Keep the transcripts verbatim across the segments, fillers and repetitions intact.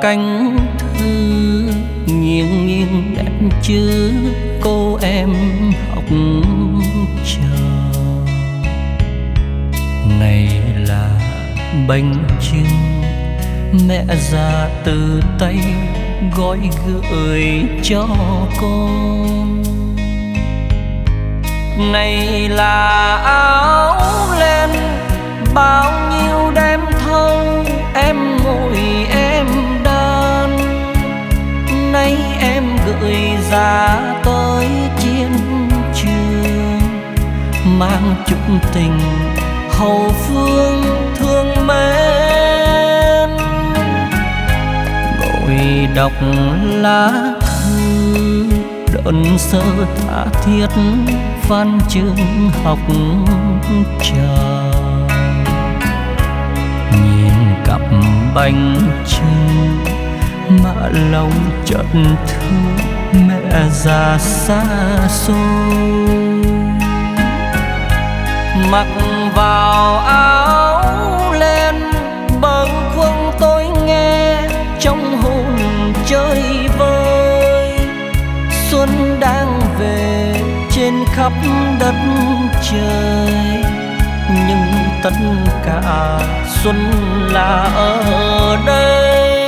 cánh thư nghiêng nghiêng đẹp chữ cô em học trò. Này là bánh chưng mẹ già từ tay gói gửi cho con. Này là áo len bao nhiêu đêm thâu em ngồi em đan. Nay em gửi ra tới chiến trường, mang chút tình hậu phương thương mến. Ngồi đọc lá thư đơn sơ tha thiết văn chương học trò. Nhìn cặp bánh trưng mà lòng chợt thương mẹ già xa xôi. Mặc vào áo len bâng khuâng tôi nghe trong hồn chơi vơi. Xuân đang về trên khắp đất trời, nhưng tất cả xuân là ở đây.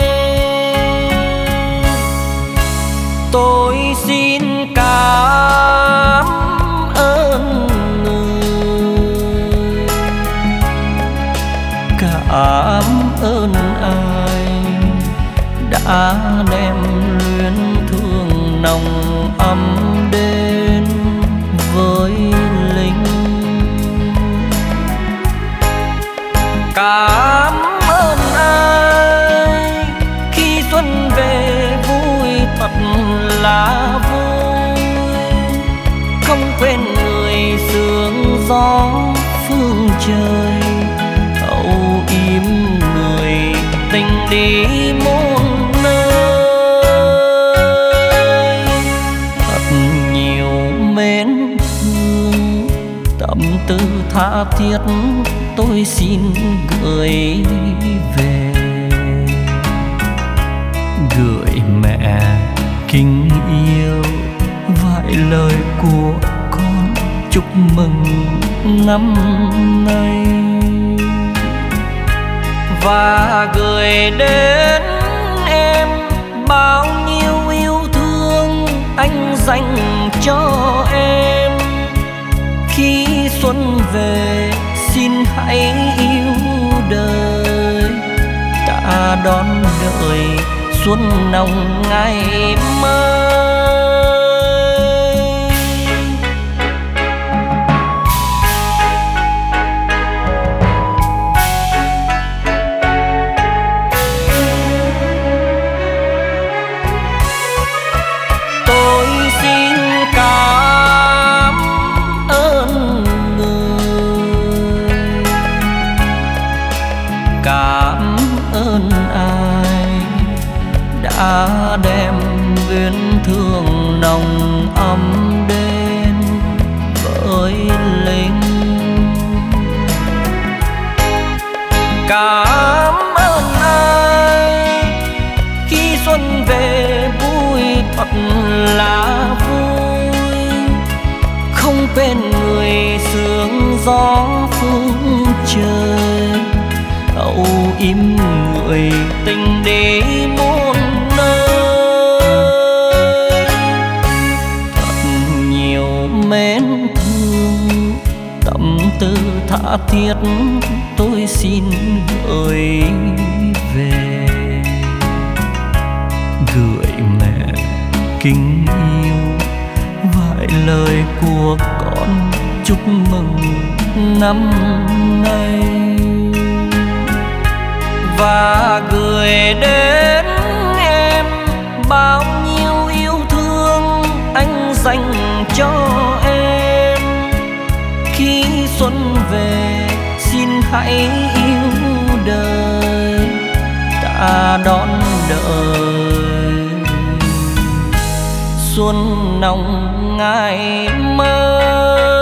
Tôi xin cảm ơn người, cảm ơn ai đã đem luyến thương nồng ấm đến với lính. Cảm ơn ai khi xuân về vui thật là vui, không quên người sương gió phương trời, âu yếm người tình đi muôn nơi. Thật nhiều mến thương tâm tư tha thiết tôi xin gửi về. Gửi mẹ kính yêu vài lời của con chúc mừng năm nay. Và gửi đến em bao nhiêu yêu thương anh dành cho em. Khi xuân về xin hãy yêu đời, ta đón đợi xuân nồng ngày mới. Tôi xin cảm ơn người, cảm ơn ai đã đem luyến thương nồng ấm đến với lính. Cảm ơn ai khi xuân về vui thật là vui, không quên người sương gió phương trời, âu yếm người tình đi muôn nơi. Thật nhiều mến thương tâm tư tha thiết tôi xin gửi về. Gửi mẹ kính yêu vài lời của con chúc mừng năm nay. Và gửi đến em bao nhiêu yêu thương anh dành cho em. Khi xuân về xin hãy yêu đời, ta đón đợi xuân nồng ngày mới.